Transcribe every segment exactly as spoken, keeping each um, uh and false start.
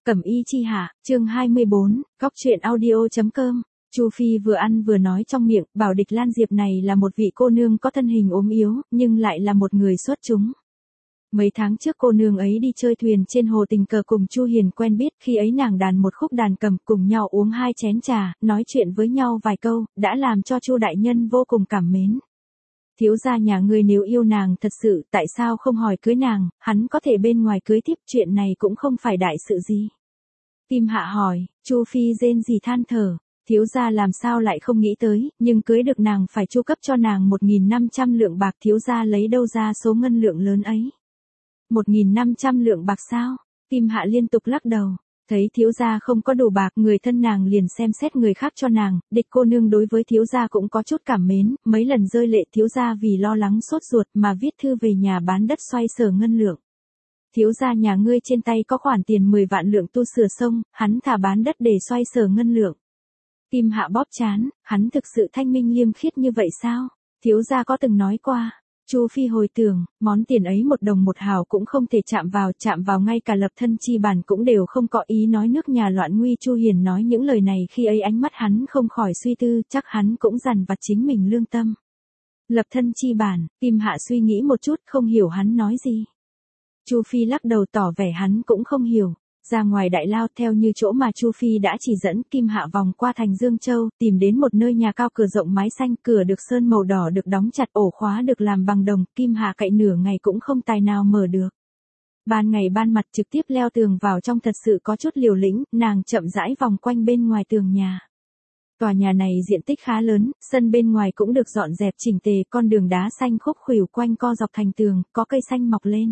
Cẩm y chi hạ, chương hai mươi bốn, góc truyện audio.com. Chu Phi vừa ăn vừa nói trong miệng, bảo Địch Lan Diệp này là một vị cô nương có thân hình ốm yếu, nhưng lại là một người xuất chúng. Mấy tháng trước cô nương ấy đi chơi thuyền trên hồ tình cờ cùng Chu Hiền quen biết, khi ấy nàng đàn một khúc đàn cầm, cùng nhau uống hai chén trà, nói chuyện với nhau vài câu, đã làm cho Chu đại nhân vô cùng cảm mến. Thiếu gia nhà ngươi nếu yêu nàng thật sự, tại sao không hỏi cưới nàng, hắn có thể bên ngoài cưới tiếp, chuyện này cũng không phải đại sự gì. Kim Hạ hỏi, Chu Phi rên gì than thở, thiếu gia làm sao lại không nghĩ tới, nhưng cưới được nàng phải chu cấp cho nàng một nghìn năm trăm lượng bạc, thiếu gia lấy đâu ra số ngân lượng lớn ấy. một nghìn năm trăm lượng bạc sao? Kim Hạ liên tục lắc đầu. Thấy thiếu gia không có đủ bạc, người thân nàng liền xem xét người khác cho nàng. Địch cô nương đối với thiếu gia cũng có chút cảm mến, mấy lần rơi lệ thiếu gia vì lo lắng sốt ruột mà viết thư về nhà bán đất xoay sở ngân lượng. Thiếu gia nhà ngươi trên tay có khoản tiền mười vạn lượng tu sửa sông, hắn thả bán đất để xoay sở ngân lượng. Kim Hạ bóp trán, hắn thực sự thanh minh liêm khiết như vậy sao? Thiếu gia có từng nói qua. Chu Phi hồi tưởng, món tiền ấy một đồng một hào cũng không thể chạm vào, chạm vào ngay cả lập thân chi bản cũng đều không có ý nói nước nhà loạn nguy. Chu Hiền nói những lời này khi ấy ánh mắt hắn không khỏi suy tư, chắc hắn cũng dằn vặt chính mình lương tâm. Lập thân chi bản, Kim Hạ suy nghĩ một chút không hiểu hắn nói gì. Chu Phi lắc đầu tỏ vẻ hắn cũng không hiểu. Ra ngoài đại lao theo như chỗ mà Chu Phi đã chỉ dẫn, Kim Hạ vòng qua thành Dương Châu, tìm đến một nơi nhà cao cửa rộng mái xanh, cửa được sơn màu đỏ được đóng chặt, ổ khóa được làm bằng đồng, Kim Hạ cậy nửa ngày cũng không tài nào mở được. Ban ngày ban mặt trực tiếp leo tường vào trong thật sự có chút liều lĩnh, nàng chậm rãi vòng quanh bên ngoài tường nhà. Tòa nhà này diện tích khá lớn, sân bên ngoài cũng được dọn dẹp chỉnh tề, con đường đá xanh khúc khuỷu quanh co dọc thành tường, có cây xanh mọc lên.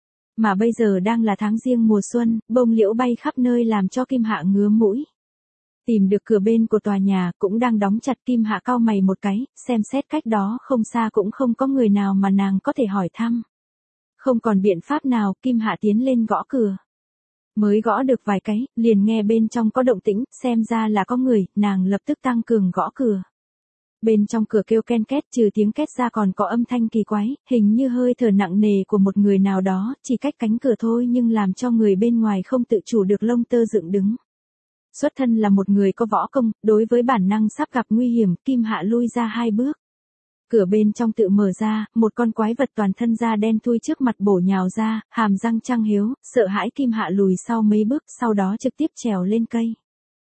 Mà bây giờ đang là tháng giêng mùa xuân, bông liễu bay khắp nơi làm cho Kim Hạ ngứa mũi. Tìm được cửa bên của tòa nhà, cũng đang đóng chặt, Kim Hạ cau mày một cái, xem xét cách đó không xa cũng không có người nào mà nàng có thể hỏi thăm. Không còn biện pháp nào, Kim Hạ tiến lên gõ cửa. Mới gõ được vài cái, liền nghe bên trong có động tĩnh, xem ra là có người, nàng lập tức tăng cường gõ cửa. Bên trong cửa kêu ken két, trừ tiếng két ra còn có âm thanh kỳ quái, hình như hơi thở nặng nề của một người nào đó, chỉ cách cánh cửa thôi nhưng làm cho người bên ngoài không tự chủ được lông tơ dựng đứng. Xuất thân là một người có võ công, đối với bản năng sắp gặp nguy hiểm, Kim Hạ lui ra hai bước. Cửa bên trong tự mở ra, một con quái vật toàn thân da đen thui trước mặt bổ nhào ra, hàm răng trăng hiếu, sợ hãi Kim Hạ lùi sau mấy bước, sau đó trực tiếp trèo lên cây.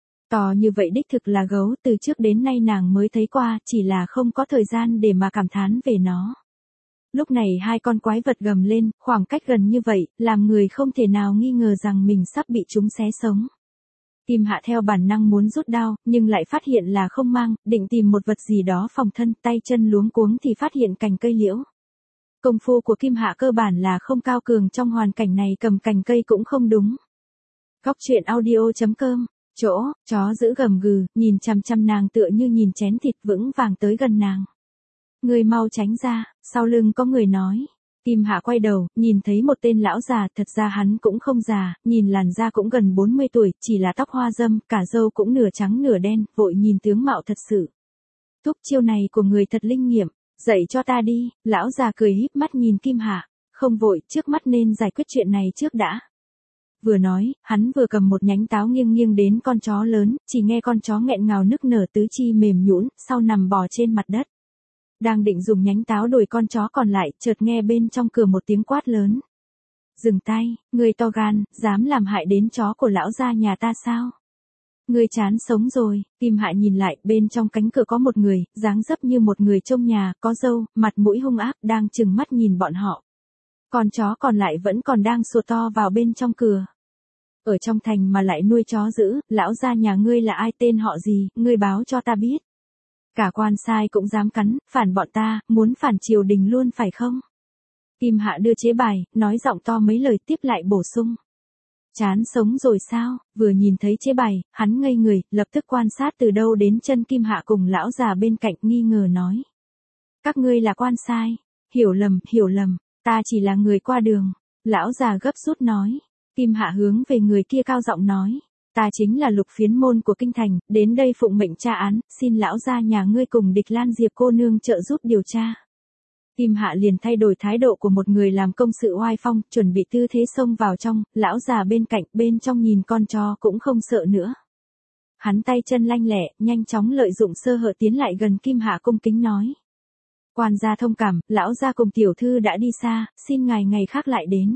To như vậy đích thực là gấu, từ trước đến nay nàng mới thấy qua, chỉ là không có thời gian để mà cảm thán về nó. Lúc này hai con quái vật gầm lên, khoảng cách gần như vậy, làm người không thể nào nghi ngờ rằng mình sắp bị chúng xé sống. Kim Hạ theo bản năng muốn rút đao, nhưng lại phát hiện là không mang, định tìm một vật gì đó phòng thân, tay chân luống cuống thì phát hiện cành cây liễu. Công phu của Kim Hạ cơ bản là không cao cường, trong hoàn cảnh này cầm cành cây cũng không đúng. Góc truyện audio.com. Chỗ, chó giữ gầm gừ, nhìn chằm chằm nàng tựa như nhìn chén thịt, vững vàng tới gần nàng. Người mau tránh ra, sau lưng có người nói. Kim Hạ quay đầu, nhìn thấy một tên lão già, thật ra hắn cũng không già, nhìn làn da cũng gần bốn mươi tuổi, chỉ là tóc hoa râm, cả râu cũng nửa trắng nửa đen, vội nhìn tướng mạo thật sự. Thúc chiêu này của người thật linh nghiệm, dạy cho ta đi, lão già cười híp mắt nhìn Kim Hạ, không vội, trước mắt nên giải quyết chuyện này trước đã. Vừa nói, hắn vừa cầm một nhánh táo nghiêng nghiêng đến con chó lớn, chỉ nghe con chó nghẹn ngào nức nở tứ chi mềm nhũn, sau nằm bò trên mặt đất. Đang định dùng nhánh táo đuổi con chó còn lại, chợt nghe bên trong cửa một tiếng quát lớn. Dừng tay, người to gan, dám làm hại đến chó của lão gia nhà ta sao? Người chán sống rồi. Kim Hạ nhìn lại, bên trong cánh cửa có một người, dáng dấp như một người trông nhà, có râu, mặt mũi hung ác, đang trừng mắt nhìn bọn họ. Con chó còn lại vẫn còn đang sủa to vào bên trong cửa. Ở trong thành mà lại nuôi chó dữ, lão gia nhà ngươi là ai, tên họ gì, ngươi báo cho ta biết. Cả quan sai cũng dám cắn, phản bọn ta, muốn phản triều đình luôn phải không? Kim Hạ đưa chế bài, nói giọng to mấy lời, tiếp lại bổ sung. Chán sống rồi sao? Vừa nhìn thấy chế bài, hắn ngây người, lập tức quan sát từ đâu đến chân Kim Hạ cùng lão già bên cạnh, nghi ngờ nói. Các ngươi là quan sai. Hiểu lầm, hiểu lầm, ta chỉ là người qua đường. Lão già gấp rút nói. Kim Hạ hướng về người kia cao giọng nói. Ta chính là Lục Phiến môn của kinh thành, đến đây phụng mệnh tra án, xin lão gia nhà ngươi cùng Địch Lan Diệp cô nương trợ giúp điều tra. Kim Hạ liền thay đổi thái độ của một người làm công sự oai phong, chuẩn bị tư thế xông vào trong, lão già bên cạnh, bên trong nhìn con chó cũng không sợ nữa. Hắn tay chân lanh lẹ, nhanh chóng lợi dụng sơ hở tiến lại gần Kim Hạ cung kính nói. Quan gia thông cảm, lão gia cùng tiểu thư đã đi xa, xin ngài ngày khác lại đến.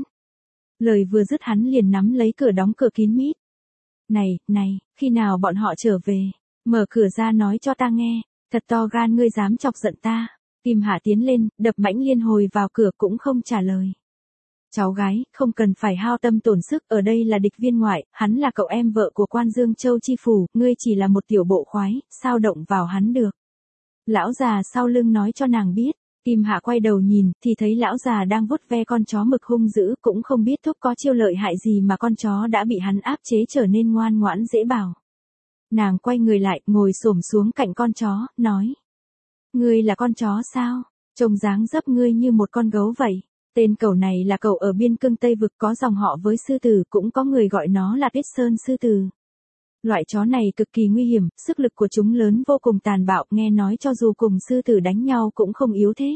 Lời vừa dứt hắn liền nắm lấy cửa đóng cửa kín mít. Này, này, khi nào bọn họ trở về? Mở cửa ra nói cho ta nghe, thật to gan ngươi dám chọc giận ta. Kim Hạ tiến lên, đập mãnh liên hồi vào cửa cũng không trả lời. Cháu gái, không cần phải hao tâm tổn sức, ở đây là địch viên ngoại, hắn là cậu em vợ của quan Dương Châu chi phủ, ngươi chỉ là một tiểu bộ khoái, sao động vào hắn được. Lão già sau lưng nói cho nàng biết, Kim Hạ quay đầu nhìn, thì thấy lão già đang vuốt ve con chó mực hung dữ, cũng không biết thúc có chiêu lợi hại gì mà con chó đã bị hắn áp chế trở nên ngoan ngoãn dễ bảo. Nàng quay người lại, ngồi xổm xuống cạnh con chó, nói. Ngươi là con chó sao? Trông dáng dấp ngươi như một con gấu vậy. Tên cẩu này là cẩu ở biên cương Tây Vực, có dòng họ với sư tử, cũng có người gọi nó là Tuyết Sơn sư tử. Loại chó này cực kỳ nguy hiểm, sức lực của chúng lớn vô cùng tàn bạo, nghe nói cho dù cùng sư tử đánh nhau cũng không yếu thế.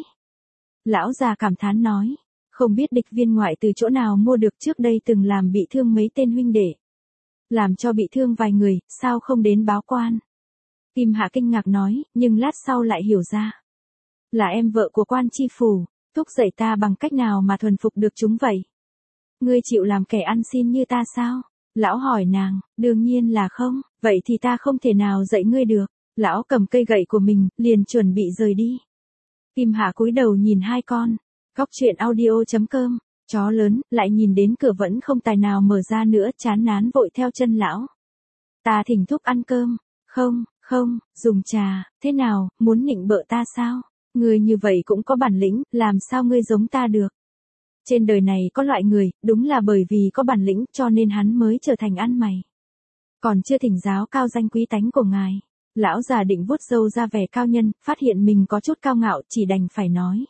Lão già cảm thán nói, không biết địch viên ngoại từ chỗ nào mua được, trước đây từng làm bị thương mấy tên huynh đệ. Làm cho bị thương vài người, sao không đến báo quan? Kim Hạ kinh ngạc nói, nhưng lát sau lại hiểu ra. Là em vợ của quan chi phủ, thúc dạy ta bằng cách nào mà thuần phục được chúng vậy? Ngươi chịu làm kẻ ăn xin như ta sao? Lão hỏi nàng, đương nhiên là không, vậy thì ta không thể nào dạy ngươi được. Lão cầm cây gậy của mình, liền chuẩn bị rời đi. Kim Hạ cúi đầu nhìn hai con. Góc truyện audio chấm com, chó lớn, lại nhìn đến cửa vẫn không tài nào mở ra nữa, chán nán vội theo chân lão. Ta thỉnh thúc ăn cơm. Không, không, dùng trà, thế nào, muốn nịnh bợ ta sao? Ngươi như vậy cũng có bản lĩnh, làm sao ngươi giống ta được? Trên đời này có loại người, đúng là bởi vì có bản lĩnh cho nên hắn mới trở thành ăn mày. Còn chưa thỉnh giáo cao danh quý tánh của ngài. Lão già định vuốt râu ra vẻ cao nhân, phát hiện mình có chút cao ngạo, chỉ đành phải nói.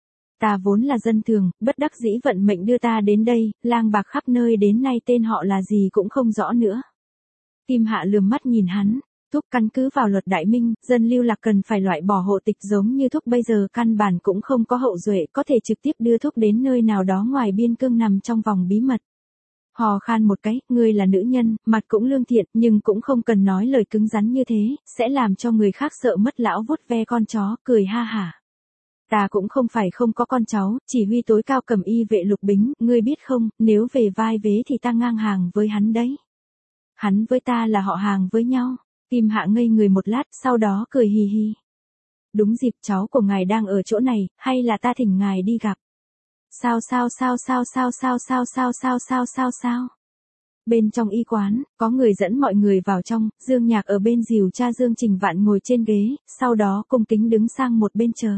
Ta vốn là dân thường, bất đắc dĩ vận mệnh đưa ta đến đây, lang bạc khắp nơi đến nay tên họ là gì cũng không rõ nữa. Kim Hạ lườm mắt nhìn hắn. Thúc căn cứ vào luật đại minh, dân lưu lạc cần phải loại bỏ hộ tịch, giống như thúc bây giờ căn bản cũng không có hậu duệ, có thể trực tiếp đưa thúc đến nơi nào đó ngoài biên cương nằm trong vòng bí mật. Hò khan một cái, ngươi là nữ nhân, mặt cũng lương thiện, nhưng cũng không cần nói lời cứng rắn như thế, sẽ làm cho người khác sợ mất. Lão vuốt ve con chó, cười ha hả. Ta cũng không phải không có con cháu, chỉ huy tối cao cầm y vệ Lục Bính, ngươi biết không, nếu về vai vế thì ta ngang hàng với hắn đấy. Hắn với ta là họ hàng với nhau. Kim Hạ ngây người một lát, sau đó cười hì hì. Đúng dịp cháu của ngài đang ở chỗ này, hay là ta thỉnh ngài đi gặp? Sao sao sao sao sao sao sao sao sao sao sao sao? Bên trong y quán, có người dẫn mọi người vào trong, Dương Nhạc ở bên dìu cha Dương Trình Vạn ngồi trên ghế, sau đó cung kính đứng sang một bên chờ.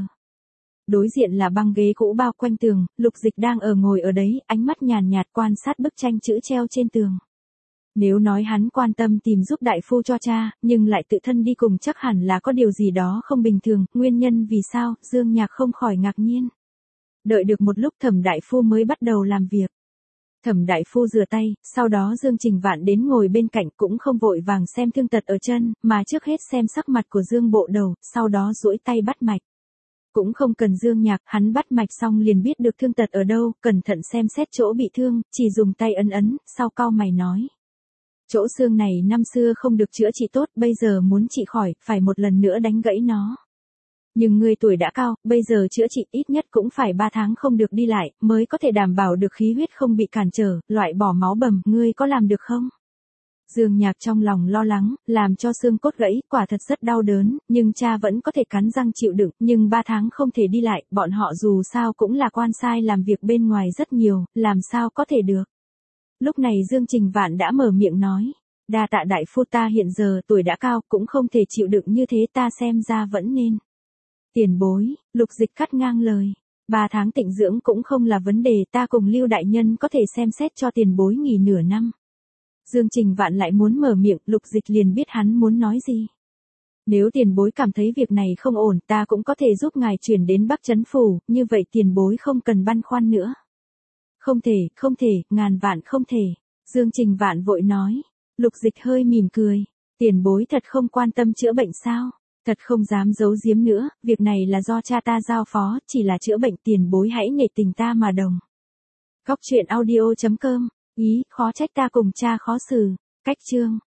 Đối diện là băng ghế cũ bao quanh tường, Lục Dịch đang ở ngồi ở đấy, ánh mắt nhàn nhạt quan sát bức tranh chữ treo trên tường. Nếu nói hắn quan tâm tìm giúp đại phu cho cha, nhưng lại tự thân đi cùng chắc hẳn là có điều gì đó không bình thường, nguyên nhân vì sao, Dương Nhạc không khỏi ngạc nhiên. Đợi được một lúc Thẩm đại phu mới bắt đầu làm việc. Thẩm đại phu rửa tay, sau đó Dương Trình Vạn đến ngồi bên cạnh, cũng không vội vàng xem thương tật ở chân, mà trước hết xem sắc mặt của Dương Bộ Đầu, sau đó duỗi tay bắt mạch. Cũng không cần Dương Nhạc, hắn bắt mạch xong liền biết được thương tật ở đâu, cẩn thận xem xét chỗ bị thương, chỉ dùng tay ấn ấn, sau cau mày nói. Chỗ xương này năm xưa không được chữa trị tốt, bây giờ muốn trị khỏi, phải một lần nữa đánh gãy nó. Nhưng ngươi tuổi đã cao, bây giờ chữa trị ít nhất cũng phải ba tháng không được đi lại, mới có thể đảm bảo được khí huyết không bị cản trở, loại bỏ máu bầm, ngươi có làm được không? Dương Nhạc trong lòng lo lắng, làm cho xương cốt gãy, quả thật rất đau đớn, nhưng cha vẫn có thể cắn răng chịu đựng, nhưng ba tháng không thể đi lại, bọn họ dù sao cũng là quan sai làm việc bên ngoài rất nhiều, làm sao có thể được. Lúc này Dương Trình Vạn đã mở miệng nói, đa tạ đại phu, ta hiện giờ tuổi đã cao, cũng không thể chịu đựng như thế, ta xem ra vẫn nên. Tiền bối, Lục Dịch cắt ngang lời, ba tháng tịnh dưỡng cũng không là vấn đề, ta cùng Lưu đại nhân có thể xem xét cho tiền bối nghỉ nửa năm. Dương Trình Vạn lại muốn mở miệng, Lục Dịch liền biết hắn muốn nói gì. Nếu tiền bối cảm thấy việc này không ổn, ta cũng có thể giúp ngài chuyển đến Bắc Trấn Phủ, như vậy tiền bối không cần băn khoăn nữa. Không thể, không thể, ngàn vạn không thể. Dương Trình Vạn vội nói. Lục Dịch hơi mỉm cười. Tiền bối thật không quan tâm chữa bệnh sao? Thật không dám giấu giếm nữa, việc này là do cha ta giao phó, chỉ là chữa bệnh tiền bối hãy nể tình ta mà đồng. Góc truyện audio chấm com, ý, khó trách ta cùng cha khó xử. Cách chương